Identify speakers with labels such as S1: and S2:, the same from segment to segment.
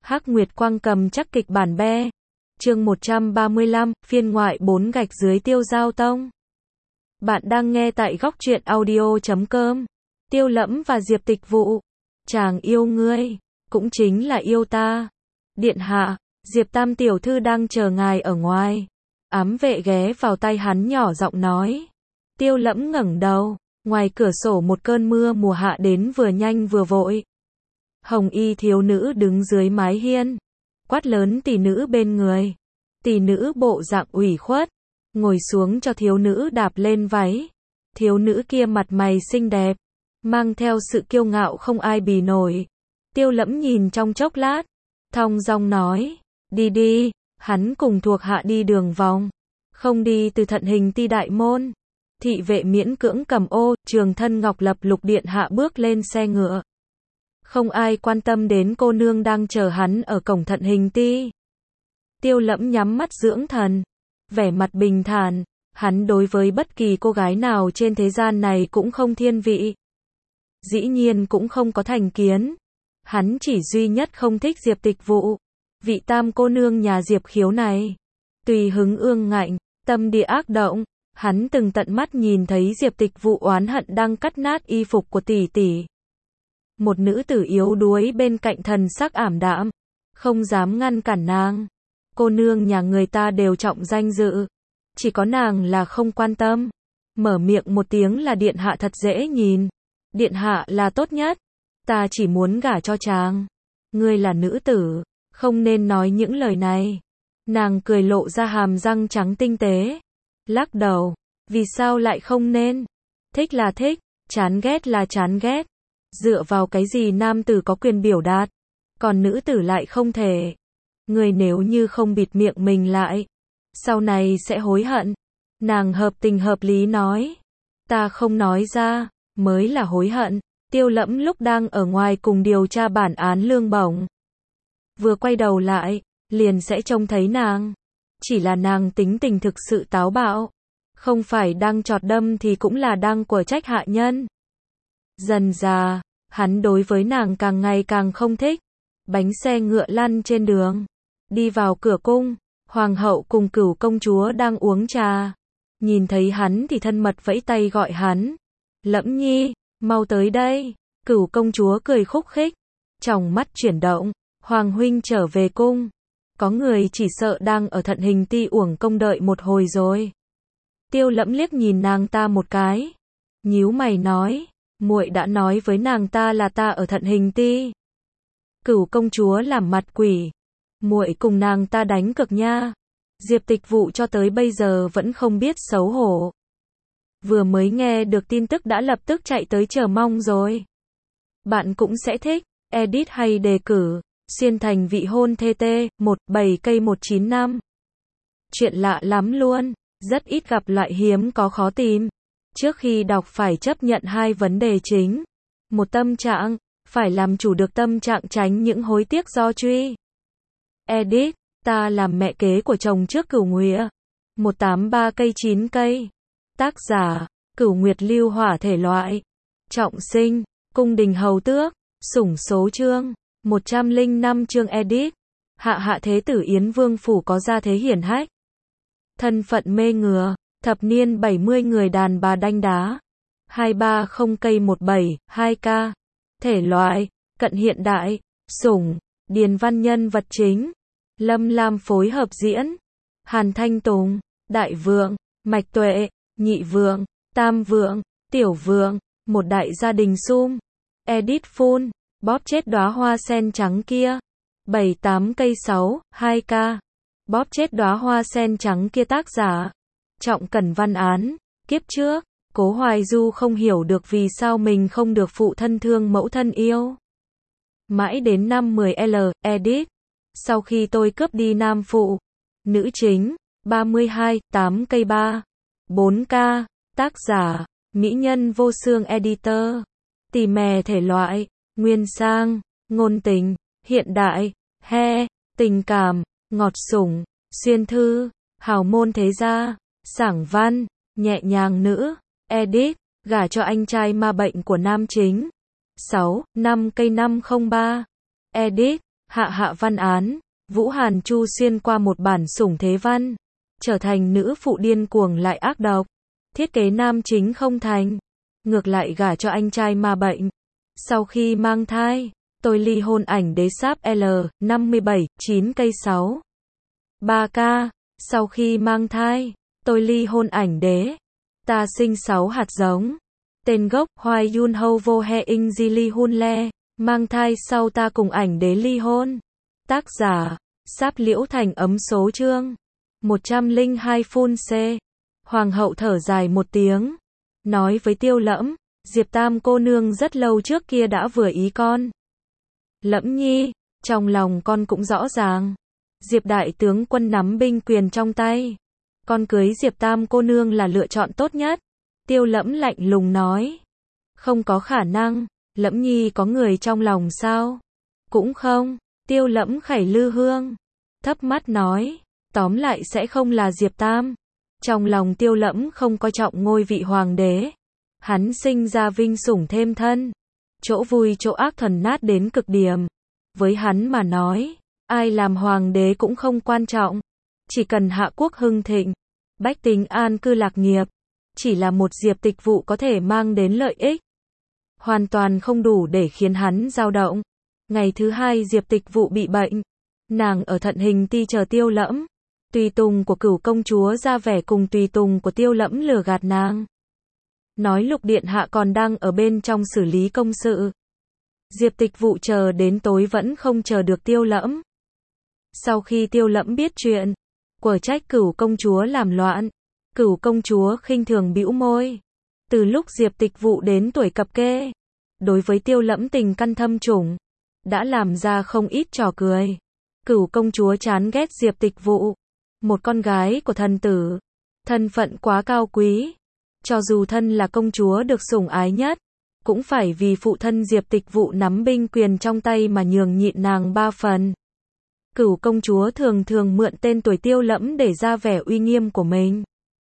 S1: Hắc Nguyệt Quang cầm chắc kịch bản be. Chương 135, phiên ngoại 4 gạch dưới Tiêu Giao Tông. Bạn đang nghe tại góc truyện audio.com. Tiêu Lẫm và Diệp Tịch Vụ. Chàng yêu ngươi, cũng chính là yêu ta. Điện hạ, Diệp Tam tiểu thư đang chờ ngài ở ngoài. Ám vệ ghé vào tai hắn nhỏ giọng nói. Tiêu Lẫm ngẩng đầu, ngoài cửa sổ một cơn mưa mùa hạ đến vừa nhanh vừa vội. Hồng y thiếu nữ đứng dưới mái hiên, quát lớn tỷ nữ bên người. Tỷ nữ bộ dạng ủy khuất, ngồi xuống cho thiếu nữ đạp lên váy. Thiếu nữ kia mặt mày xinh đẹp, mang theo sự kiêu ngạo không ai bì nổi. Tiêu Lẫm nhìn trong chốc lát, thong dong nói, đi đi, hắn cùng thuộc hạ đi đường vòng, không đi từ Thận Hình Ti đại môn. Thị vệ miễn cưỡng cầm ô, trường thân ngọc lập lục điện hạ bước lên xe ngựa. Không ai quan tâm đến cô nương đang chờ hắn ở cổng Thận Hình Ti. Tiêu Lẫm nhắm mắt dưỡng thần, vẻ mặt bình thản, hắn đối với bất kỳ cô gái nào trên thế gian này cũng không thiên vị. Dĩ nhiên cũng không có thành kiến. Hắn chỉ duy nhất không thích Diệp Tịch Vụ, vị tam cô nương nhà Diệp Khiếu này. Tùy hứng ương ngạnh, tâm địa ác động, hắn từng tận mắt nhìn thấy Diệp Tịch Vụ oán hận đang cắt nát y phục của tỷ tỷ. Một nữ tử yếu đuối bên cạnh thần sắc ảm đạm, không dám ngăn cản nàng. Cô nương nhà người ta đều trọng danh dự, chỉ có nàng là không quan tâm. Mở miệng một tiếng là điện hạ thật dễ nhìn. Điện hạ là tốt nhất, ta chỉ muốn gả cho chàng. Ngươi là nữ tử, không nên nói những lời này. Nàng cười lộ ra hàm răng trắng tinh tế, lắc đầu, vì sao lại không nên? Thích là thích, chán ghét là chán ghét. Dựa vào cái gì nam tử có quyền biểu đạt, còn nữ tử lại không thể? Người nếu như không bịt miệng mình lại, sau này sẽ hối hận. Nàng hợp tình hợp lý nói, ta không nói ra, mới là hối hận. Tiêu Lẫm lúc đang ở ngoài cùng điều tra bản án lương bổng, vừa quay đầu lại, liền sẽ trông thấy nàng. Chỉ là nàng tính tình thực sự táo bạo, không phải đang chọt đâm thì cũng là đang quở trách hạ nhân. Dần dà, hắn đối với nàng càng ngày càng không thích. Bánh xe ngựa lăn trên đường, đi vào cửa cung, hoàng hậu cùng Cửu công chúa đang uống trà. Nhìn thấy hắn thì thân mật vẫy tay gọi hắn. Lẫm nhi, mau tới đây. Cửu công chúa cười khúc khích, tròng mắt chuyển động, hoàng huynh trở về cung. Có người chỉ sợ đang ở Thận Hình Ti uổng công đợi một hồi rồi. Tiêu Lẫm liếc nhìn nàng ta một cái, nhíu mày nói, muội đã nói với nàng ta là ta ở Thận Hình Ti. Cửu công chúa làm mặt quỷ, muội cùng nàng ta đánh cược nha. Diệp Tịch Vụ cho tới bây giờ vẫn không biết xấu hổ. Vừa mới nghe được tin tức đã lập tức chạy tới chờ mong rồi. Bạn cũng sẽ thích, edit hay đề cử, xuyên thành vị hôn TT, 17 cây 195. Chuyện lạ lắm luôn, rất ít gặp loại hiếm có khó tìm. Trước khi đọc phải chấp nhận hai vấn đề chính. Một tâm trạng, phải làm chủ được tâm trạng tránh những hối tiếc do truy. Edit, ta làm mẹ kế của chồng trước Cửu Nguyệt. 183 cây 9 cây. Tác giả, Cửu Nguyệt lưu hỏa thể loại. Trọng sinh, cung đình hầu tước, sủng số chương. 105 chương edit. Hạ thế tử Yến Vương phủ có gia thế hiển hách. Thân phận mê ngừa, thập niên 70 người đàn bà đanh đá. 230 cây 17, 2K. Thể loại, cận hiện đại, sủng, điền văn nhân vật chính. Lâm Lam phối hợp diễn. Hàn Thanh Tùng, Đại Vượng, Mạch Tuệ, Nhị Vượng, Tam Vượng, Tiểu Vượng, một đại gia đình sum. Edit full, bóp chết đóa hoa sen trắng kia. 78 cây 6, 2K. Bóp chết đóa hoa sen trắng kia tác giả. Trọng Cẩn Văn án, kiếp trước, Cố Hoài Du không hiểu được vì sao mình không được phụ thân thương mẫu thân yêu. Mãi đến năm 10L, edit. Sau khi tôi cướp đi nam phụ. Nữ chính, 32, 8 cây 3. 4K, tác giả, mỹ nhân vô xương editor. Tỉ mè thể loại, nguyên sang, ngôn tình, hiện đại, tình cảm, ngọt sủng, xuyên thư, hào môn thế gia, sảng văn, nhẹ nhàng nữ. Edit, gả cho anh trai ma bệnh của nam chính. 6, 5 cây 503. Edit, Hạ văn án, Vũ Hàn Chu xuyên qua một bản sủng thế văn, trở thành nữ phụ điên cuồng lại ác độc. Thiết kế nam chính không thành, ngược lại gả cho anh trai ma bệnh. Sau khi mang thai, tôi ly hôn. Ảnh đế sáp L, 57, 9 cây 6. 3K, sau khi mang thai, tôi ly hôn. Ảnh đế, ta sinh 6 hạt giống. Tên gốc, Hoài Yun Ho Vô He In Ji Ly Hun Le, mang thai sau ta cùng ảnh đế ly hôn. Tác giả, Sáp Liễu Thành. Ấm số chương 102 Phun C. Hoàng hậu thở dài một tiếng, nói với Tiêu Lẫm, Diệp Tam cô nương rất lâu trước kia đã vừa ý con. Lẫm nhi, trong lòng con cũng rõ ràng. Diệp đại tướng quân nắm binh quyền trong tay, con cưới Diệp Tam cô nương là lựa chọn tốt nhất. Tiêu Lẫm lạnh lùng nói, không có khả năng. Lẫm nhi có người trong lòng sao? Cũng không. Tiêu Lẫm khẩy lư hương, thấp mắt nói, tóm lại sẽ không là Diệp Tam. Trong lòng Tiêu Lẫm không coi trọng ngôi vị hoàng đế. Hắn sinh ra vinh sủng thêm thân, chỗ vui chỗ ác thuần nát đến cực điểm. Với hắn mà nói, ai làm hoàng đế cũng không quan trọng. Chỉ cần hạ quốc hưng thịnh, bách tính an cư lạc nghiệp, chỉ là một Diệp Tịch Vụ có thể mang đến lợi ích, hoàn toàn không đủ để khiến hắn dao động. Ngày thứ hai Diệp Tịch Vụ bị bệnh, nàng ở Thận Hình Ti chờ Tiêu Lẫm. Tùy tùng của Cửu công chúa ra vẻ cùng tùy tùng của Tiêu Lẫm lừa gạt nàng, nói Lục điện hạ còn đang ở bên trong xử lý công sự. Diệp Tịch Vụ chờ đến tối vẫn không chờ được Tiêu Lẫm. Sau khi Tiêu Lẫm biết chuyện, quở trách Cửu công chúa làm loạn. Cửu công chúa khinh thường bĩu môi. Từ lúc Diệp Tịch Vụ đến tuổi cập kê, đối với Tiêu Lẫm tình căn thâm trùng, đã làm ra không ít trò cười. Cửu công chúa chán ghét Diệp Tịch Vụ, một con gái của thần tử, thân phận quá cao quý, cho dù thân là công chúa được sủng ái nhất, cũng phải vì phụ thân Diệp Tịch Vụ nắm binh quyền trong tay mà nhường nhịn nàng 3 phần. Cửu công chúa thường thường mượn tên tuổi Tiêu Lẫm để ra vẻ uy nghiêm của mình.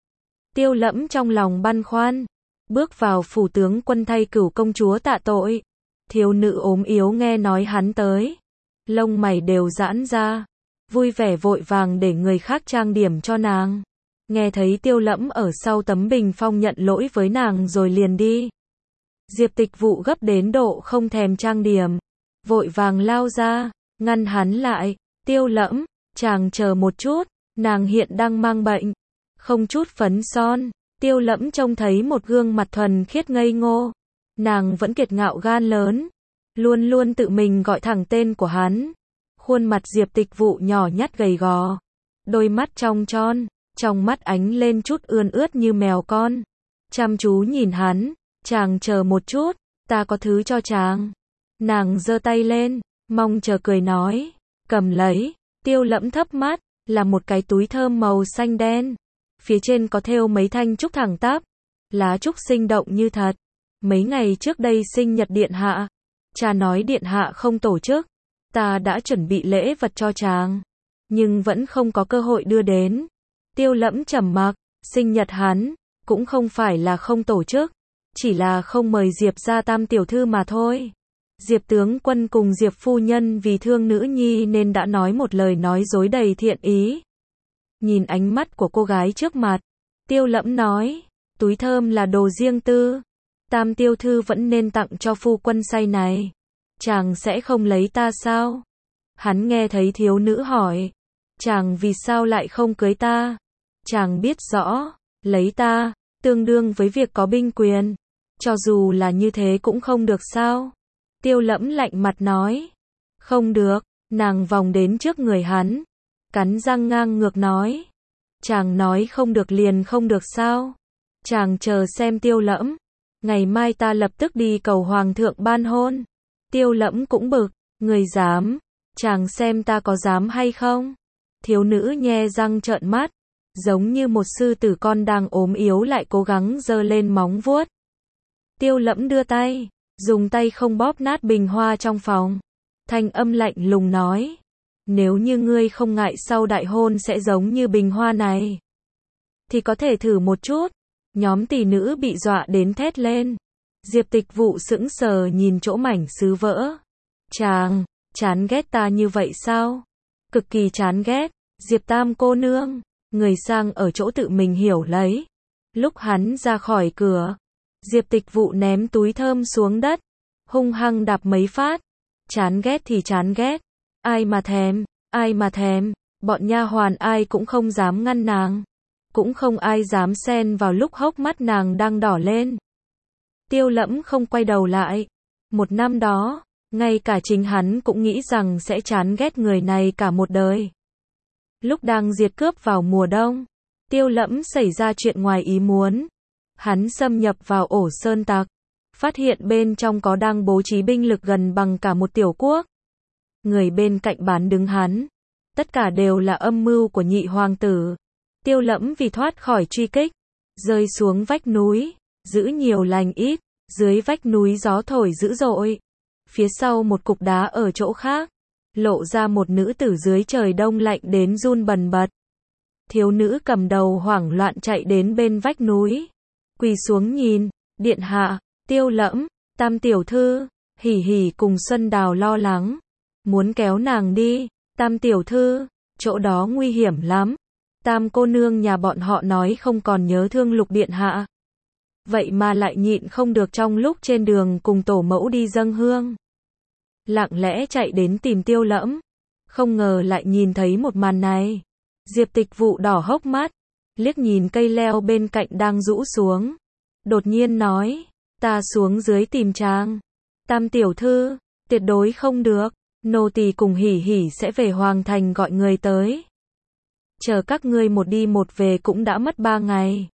S1: Tiêu Lẫm trong lòng băn khoăn, bước vào phủ tướng quân thay Cửu công chúa tạ tội. Thiếu nữ ốm yếu nghe nói hắn tới, lông mày đều giãn ra, vui vẻ vội vàng để người khác trang điểm cho nàng. Nghe thấy Tiêu Lẫm ở sau tấm bình phong nhận lỗi với nàng rồi liền đi. Diệp Tịch Vụ gấp đến độ không thèm trang điểm, vội vàng lao ra, ngăn hắn lại. Tiêu Lẫm, chàng chờ một chút, nàng hiện đang mang bệnh, không chút phấn son. Tiêu Lẫm trông thấy một gương mặt thuần khiết ngây ngô, nàng vẫn kiệt ngạo gan lớn, luôn luôn tự mình gọi thẳng tên của hắn. Khuôn mặt Diệp Tịch Vụ nhỏ nhắt gầy gò, đôi mắt trong tròn, trong mắt ánh lên chút ươn ướt như mèo con, chăm chú nhìn hắn. Chàng chờ một chút, ta có thứ cho chàng. Nàng giơ tay lên, mong chờ cười nói, cầm lấy. Tiêu Lẫm thấp mắt, là một cái túi thơm màu xanh đen, phía trên có thêu mấy thanh trúc thẳng tắp, lá trúc sinh động như thật. Mấy ngày trước đây sinh nhật điện hạ, cha nói điện hạ không tổ chức, ta đã chuẩn bị lễ vật cho chàng, nhưng vẫn không có cơ hội đưa đến. Tiêu Lẫm trầm mặc, sinh nhật hắn cũng không phải là không tổ chức, chỉ là không mời Diệp gia tam tiểu thư mà thôi. Diệp tướng quân cùng Diệp phu nhân vì thương nữ nhi nên đã nói một lời nói dối đầy thiện ý. Nhìn ánh mắt của cô gái trước mặt, Tiêu Lẫm nói, túi thơm là đồ riêng tư, tam tiểu thư vẫn nên tặng cho phu quân say này. Chàng sẽ không lấy ta sao? Hắn nghe thấy thiếu nữ hỏi, chàng vì sao lại không cưới ta? Chàng biết rõ, lấy ta, tương đương với việc có binh quyền. Cho dù là như thế cũng không được sao? Tiêu Lẫm lạnh mặt nói, không được. Nàng vòng đến trước người hắn, cắn răng ngang ngược nói, chàng nói không được liền không được sao? Chàng chờ xem Tiêu Lẫm, ngày mai ta lập tức đi cầu hoàng thượng ban hôn. Tiêu Lẫm cũng bực, người dám, chàng xem ta có dám hay không? Thiếu nữ nhe răng trợn mắt, giống như một sư tử con đang ốm yếu lại cố gắng giơ lên móng vuốt. Tiêu Lẫm đưa tay, dùng tay không bóp nát bình hoa trong phòng. Thanh âm lạnh lùng nói, nếu như ngươi không ngại sau đại hôn sẽ giống như bình hoa này, thì có thể thử một chút. Nhóm tỷ nữ bị dọa đến thét lên. Diệp Tịch Vụ sững sờ nhìn chỗ mảnh sứ vỡ. Chàng, Chán ghét ta như vậy sao? Cực kỳ chán ghét. Diệp Tam cô nương, người sang ở chỗ tự mình hiểu lấy. Lúc hắn ra khỏi cửa, Diệp Tịch Vụ ném túi thơm xuống đất, hung hăng đạp mấy phát. Chán ghét thì chán ghét, ai mà thèm, ai mà thèm, bọn nha hoàn ai cũng không dám ngăn nàng, cũng không ai dám xen vào lúc hốc mắt nàng đang đỏ lên. Tiêu Lẫm không quay đầu lại. Một năm đó, ngay cả chính hắn cũng nghĩ rằng sẽ chán ghét người này cả một đời. Lúc đang diệt cướp vào mùa đông, Tiêu Lẫm xảy ra chuyện ngoài ý muốn. Hắn xâm nhập vào ổ sơn tặc, phát hiện bên trong có đang bố trí binh lực gần bằng cả một tiểu quốc. Người bên cạnh bán đứng hắn, tất cả đều là âm mưu của nhị hoàng tử. Tiêu Lẫm vì thoát khỏi truy kích, rơi xuống vách núi, giữ nhiều lành ít, dưới vách núi gió thổi dữ dội. Phía sau một cục đá ở chỗ khác, lộ ra một nữ tử dưới trời đông lạnh đến run bần bật. Thiếu nữ cầm đầu hoảng loạn chạy đến bên vách núi, quỳ xuống nhìn, điện hạ, Tiêu Lẫm, Tam tiểu thư, Hỉ Hỉ cùng Xuân Đào lo lắng, muốn kéo nàng đi. Tam tiểu thư, chỗ đó nguy hiểm lắm. Tam cô nương nhà bọn họ nói không còn nhớ thương Lục điện hạ. Vậy mà lại nhịn không được trong lúc trên đường cùng tổ mẫu đi dâng hương, lặng lẽ chạy đến tìm Tiêu Lẫm. Không ngờ lại nhìn thấy một màn này. Diệp Tịch Vụ đỏ hốc mắt, liếc nhìn cây leo bên cạnh đang rũ xuống, đột nhiên nói, ta xuống dưới tìm chàng. Tam tiểu thư, tuyệt đối không được, nô tỳ cùng Hỉ Hỉ sẽ về Hoàng Thành gọi người tới. Chờ các ngươi một đi một về cũng đã mất 3 ngày.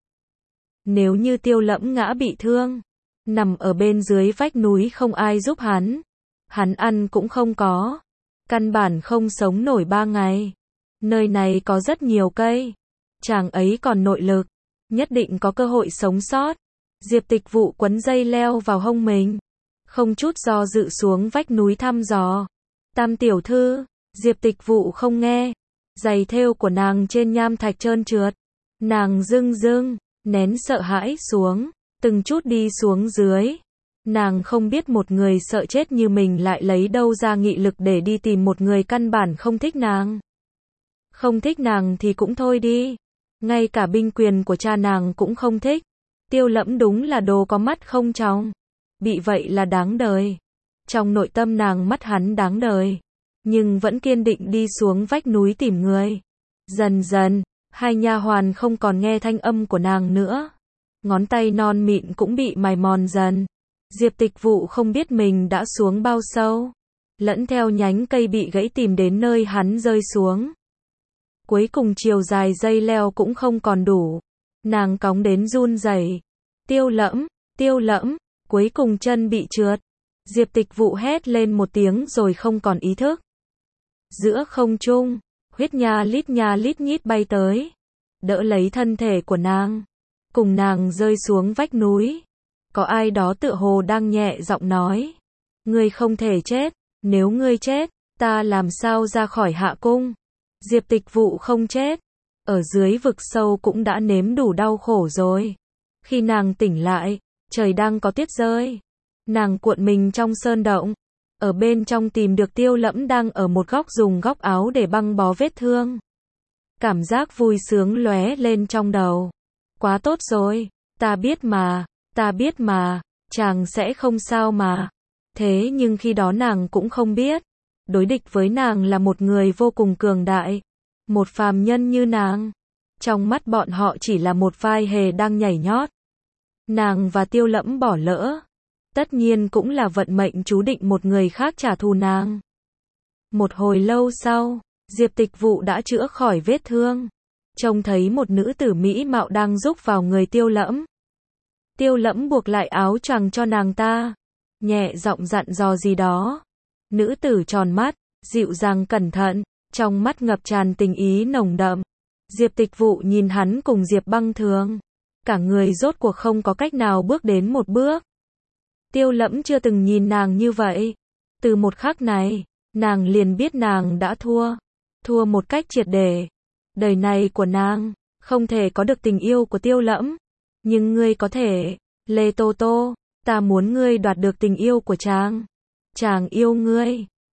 S1: Nếu như Tiêu Lẫm ngã bị thương, nằm ở bên dưới vách núi không ai giúp hắn, hắn ăn cũng không có, căn bản không sống nổi 3 ngày. Nơi này có rất nhiều cây, chàng ấy còn nội lực, nhất định có cơ hội sống sót. Diệp Tịch Vụ quấn dây leo vào hông mình, không chút do dự xuống vách núi thăm dò. Tam tiểu thư, Diệp Tịch Vụ không nghe, giày thêu của nàng trên nham thạch trơn trượt, nàng rưng rưng, nén sợ hãi xuống, từng chút đi xuống dưới. Nàng không biết một người sợ chết như mình lại lấy đâu ra nghị lực để đi tìm một người căn bản không thích nàng. Không thích nàng thì cũng thôi đi, ngay cả binh quyền của cha nàng cũng không thích. Tiêu Lẫm đúng là đồ có mắt không tròng, bị vậy là đáng đời. Trong nội tâm nàng mắt hắn đáng đời, nhưng vẫn kiên định đi xuống vách núi tìm người. Dần dần, hai nha hoàn không còn nghe thanh âm của nàng nữa, ngón tay non mịn cũng bị mài mòn dần. Diệp Tịch Vụ không biết mình đã xuống bao sâu, lẫn theo nhánh cây bị gãy tìm đến nơi hắn rơi xuống. Cuối cùng chiều dài dây leo cũng không còn đủ, nàng cóng đến run rẩy. Tiêu Lẫm, Tiêu Lẫm, cuối cùng chân bị trượt. Diệp Tịch Vụ hét lên một tiếng rồi không còn ý thức. Giữa không trung, huyết nha lít nhít bay tới, đỡ lấy thân thể của nàng, cùng nàng rơi xuống vách núi. Có ai đó tựa hồ đang nhẹ giọng nói, ngươi không thể chết, nếu ngươi chết, ta làm sao ra khỏi hạ cung. Diệp Tịch Vụ không chết, ở dưới vực sâu cũng đã nếm đủ đau khổ rồi. Khi nàng tỉnh lại, trời đang có tuyết rơi. Nàng cuộn mình trong sơn động, ở bên trong tìm được Tiêu Lẫm đang ở một góc dùng góc áo để băng bó vết thương. Cảm giác vui sướng lóe lên trong đầu. Quá tốt rồi, ta biết mà, chàng sẽ không sao mà. Thế nhưng khi đó nàng cũng không biết, đối địch với nàng là một người vô cùng cường đại, một phàm nhân như nàng. Trong mắt bọn họ chỉ là một vai hề đang nhảy nhót. Nàng và Tiêu Lẫm bỏ lỡ, tất nhiên cũng là vận mệnh chú định một người khác trả thù nàng. Một hồi lâu sau, Diệp Tịch Vụ đã chữa khỏi vết thương, trông thấy một nữ tử mỹ mạo đang rúc vào người Tiêu Lẫm. Tiêu Lẫm buộc lại áo choàng cho nàng ta, nhẹ giọng dặn dò gì đó. Nữ tử tròn mắt, dịu dàng cẩn thận, trong mắt ngập tràn tình ý nồng đậm. Diệp Tịch Vụ nhìn hắn cùng Diệp Băng Thường, cả người rốt cuộc không có cách nào bước đến một bước. Tiêu Lẫm chưa từng nhìn nàng như vậy. Từ một khắc này, nàng liền biết nàng đã thua một cách triệt để. Đời này của nàng không thể có được tình yêu của Tiêu Lẫm, nhưng ngươi có thể. Lê Tô Tô, ta muốn ngươi đoạt được tình yêu của chàng. Chàng yêu ngươi,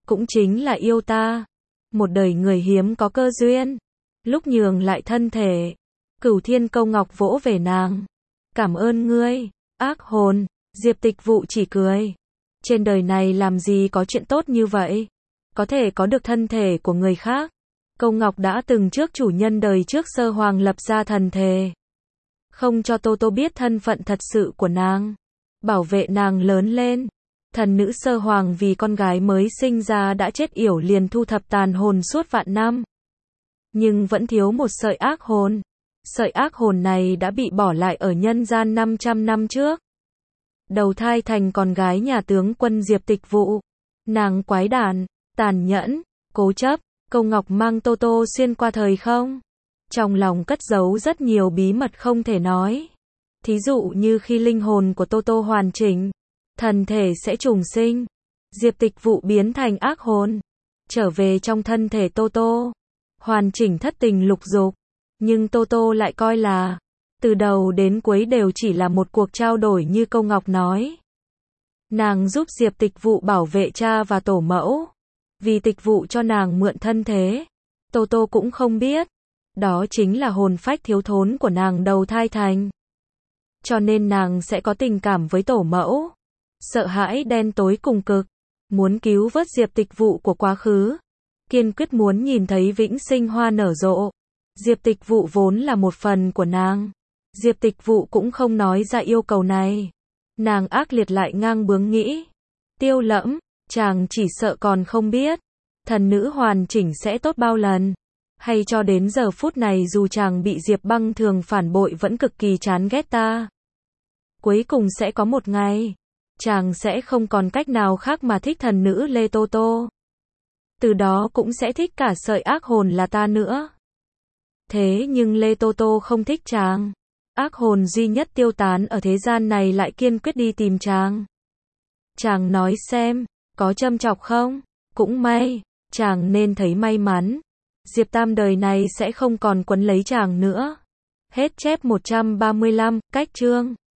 S1: cũng chính là yêu ta. Một đời người hiếm có cơ duyên, lúc nhường lại thân thể. Cửu Thiên Câu Ngọc vỗ về nàng. Cảm ơn ngươi, ác hồn. Diệp Tịch Vụ chỉ cười. Trên đời này làm gì có chuyện tốt như vậy? Có thể có được thân thể của người khác. Câu Ngọc đã từng trước chủ nhân đời trước Sơ Hoàng lập ra thần thề. Không cho Tô Tô biết thân phận thật sự của nàng. Bảo vệ nàng lớn lên. Thần nữ Sơ Hoàng vì con gái mới sinh ra đã chết yểu liền thu thập tàn hồn suốt vạn năm. Nhưng vẫn thiếu một sợi ác hồn. Sợi ác hồn này đã bị bỏ lại ở nhân gian 500 năm trước. Đầu thai thành con gái nhà tướng quân Diệp Tịch Vụ. Nàng quái đản, tàn nhẫn, cố chấp. Câu Ngọc mang Tô Tô xuyên qua thời không. Trong lòng cất giấu rất nhiều bí mật không thể nói. Thí dụ như khi linh hồn của Tô Tô hoàn chỉnh, thần thể sẽ trùng sinh. Diệp Tịch Vụ biến thành ác hồn, trở về trong thân thể Tô Tô, hoàn chỉnh thất tình lục dục. Nhưng Tô Tô lại coi là, từ đầu đến cuối đều chỉ là một cuộc trao đổi như Câu Ngọc nói. Nàng giúp Diệp Tịch Vụ bảo vệ cha và tổ mẫu. Vì Tịch Vụ cho nàng mượn thân thế. Tô Tô cũng không biết. Đó chính là hồn phách thiếu thốn của nàng đầu thai thành. Cho nên nàng sẽ có tình cảm với tổ mẫu. Sợ hãi đen tối cùng cực. Muốn cứu vớt Diệp Tịch Vụ của quá khứ. Kiên quyết muốn nhìn thấy vĩnh sinh hoa nở rộ. Diệp Tịch Vụ vốn là một phần của nàng. Diệp Tịch Vụ cũng không nói ra yêu cầu này. Nàng ác liệt lại ngang bướng nghĩ. Tiêu Lẫm, chàng chỉ sợ còn không biết. Thần nữ hoàn chỉnh sẽ tốt bao lần. Hay cho đến giờ phút này dù chàng bị Diệp Băng Thường phản bội vẫn cực kỳ chán ghét ta. Cuối cùng sẽ có một ngày, chàng sẽ không còn cách nào khác mà thích thần nữ Lê Tô Tô. Từ đó cũng sẽ thích cả sợi ác hồn là ta nữa. Thế nhưng Lê Tô Tô không thích chàng. Ác hồn duy nhất tiêu tán ở thế gian này lại kiên quyết đi tìm chàng. Chàng nói xem, có châm chọc không? Cũng may, chàng nên thấy may mắn. Diệp Tam đời này sẽ không còn quấn lấy chàng nữa. Hết chép 135, cách chương.